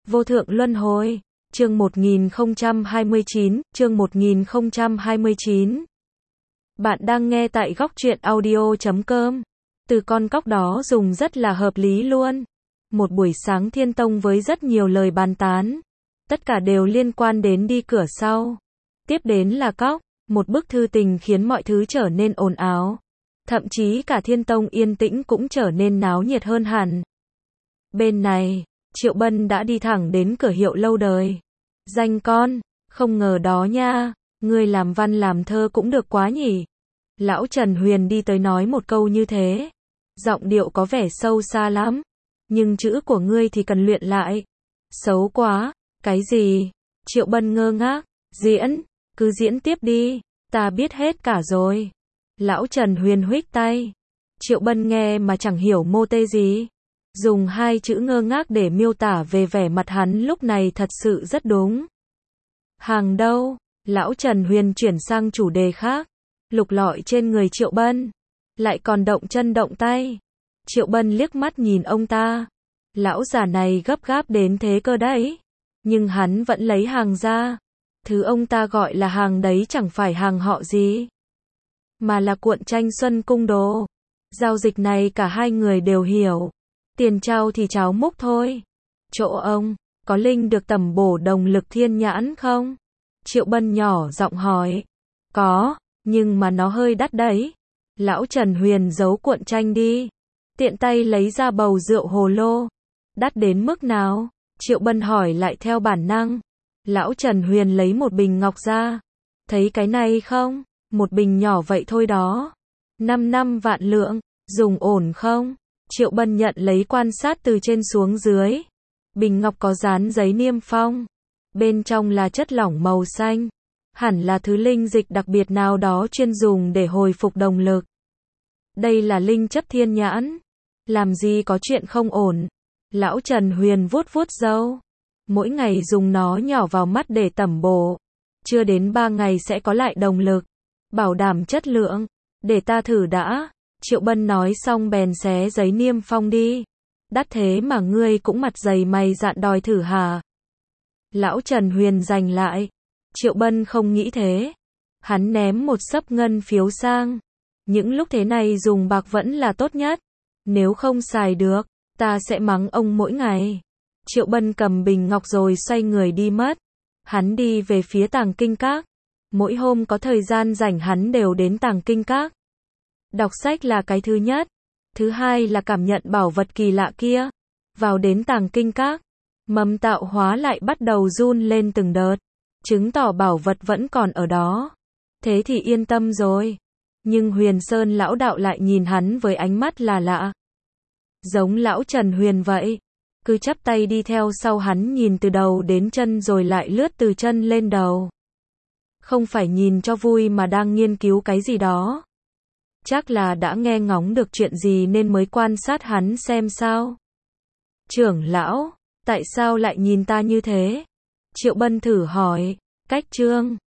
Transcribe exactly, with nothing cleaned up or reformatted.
Vô thượng luân hồi. Chương một nghìn không trăm hai mươi chín, chương một nghìn không trăm hai mươi chín. Bạn đang nghe tại góc truyện audio chấm com. Từ con cóc đó dùng rất là hợp lý luôn. Một buổi sáng Thiên Tông với rất nhiều lời bàn tán. Tất cả đều liên quan đến đi cửa sau. Tiếp đến là cóc, một bức thư tình khiến mọi thứ trở nên ồn ào. Thậm chí cả Thiên Tông yên tĩnh cũng trở nên náo nhiệt hơn hẳn. Bên này, Triệu Bân đã đi thẳng đến cửa hiệu lâu đời. Danh con, không ngờ đó nha, ngươi làm văn làm thơ cũng được quá nhỉ. Lão Trần Huyền đi tới nói một câu như thế. Giọng điệu có vẻ sâu xa lắm. Nhưng chữ của ngươi thì cần luyện lại. Xấu quá, cái gì? Triệu Bân ngơ ngác, diễn, cứ diễn tiếp đi, ta biết hết cả rồi. Lão Trần Huyền huých tay. Triệu Bân nghe mà chẳng hiểu mô tê gì. Dùng hai chữ ngơ ngác để miêu tả về vẻ mặt hắn lúc này thật sự rất đúng. Hàng đâu? Lão Trần Huyền chuyển sang chủ đề khác. Lục lọi trên người Triệu Bân. Lại còn động chân động tay. Triệu Bân liếc mắt nhìn ông ta. Lão già này gấp gáp đến thế cơ đấy. Nhưng hắn vẫn lấy hàng ra. Thứ ông ta gọi là hàng đấy chẳng phải hàng họ gì. Mà là cuộn tranh Xuân Cung đồ. Giao dịch này cả hai người đều hiểu. Tiền trao thì cháo múc thôi. Chỗ ông, có linh được tẩm bổ đồng lực thiên nhãn không? Triệu Bân nhỏ giọng hỏi. Có, nhưng mà nó hơi đắt đấy. Lão Trần Huyền giấu cuộn tranh đi. Tiện tay lấy ra bầu rượu hồ lô. Đắt đến mức nào? Triệu Bân hỏi lại theo bản năng. Lão Trần Huyền lấy một bình ngọc ra. Thấy cái này không? Một bình nhỏ vậy thôi đó. Năm năm vạn lượng, dùng ổn không? Triệu Bân nhận lấy quan sát từ trên xuống dưới. Bình ngọc có dán giấy niêm phong. Bên trong là chất lỏng màu xanh. Hẳn là thứ linh dịch đặc biệt nào đó chuyên dùng để hồi phục đồng lực. Đây là linh chất thiên nhãn. Làm gì có chuyện không ổn. Lão Trần Huyền vuốt vuốt râu. Mỗi ngày dùng nó nhỏ vào mắt để tẩm bổ. Chưa đến ba ngày sẽ có lại đồng lực. Bảo đảm chất lượng. Để ta thử đã. Triệu Bân nói xong bèn xé giấy niêm phong đi. Đắt thế mà ngươi cũng mặt dày mày dạn đòi thử hả? Lão Trần Huyền giành lại. Triệu Bân không nghĩ thế. Hắn ném một xấp ngân phiếu sang. Những lúc thế này dùng bạc vẫn là tốt nhất. Nếu không xài được, ta sẽ mắng ông mỗi ngày. Triệu Bân cầm bình ngọc rồi xoay người đi mất. Hắn đi về phía Tàng Kinh Các. Mỗi hôm có thời gian rảnh hắn đều đến Tàng Kinh Các. Đọc sách là cái thứ nhất. Thứ hai là cảm nhận bảo vật kỳ lạ kia. Vào đến Tàng Kinh Các, mầm tạo hóa lại bắt đầu run lên từng đợt. Chứng tỏ bảo vật vẫn còn ở đó. Thế thì yên tâm rồi. Nhưng Huyền Sơn lão đạo lại nhìn hắn với ánh mắt là lạ. Giống lão Trần Huyền vậy. Cứ chắp tay đi theo sau hắn nhìn từ đầu đến chân rồi lại lướt từ chân lên đầu. Không phải nhìn cho vui mà đang nghiên cứu cái gì đó. Chắc là đã nghe ngóng được chuyện gì nên mới quan sát hắn xem sao. Trưởng lão, tại sao lại nhìn ta như thế? Triệu Bân thử hỏi. Cách trương.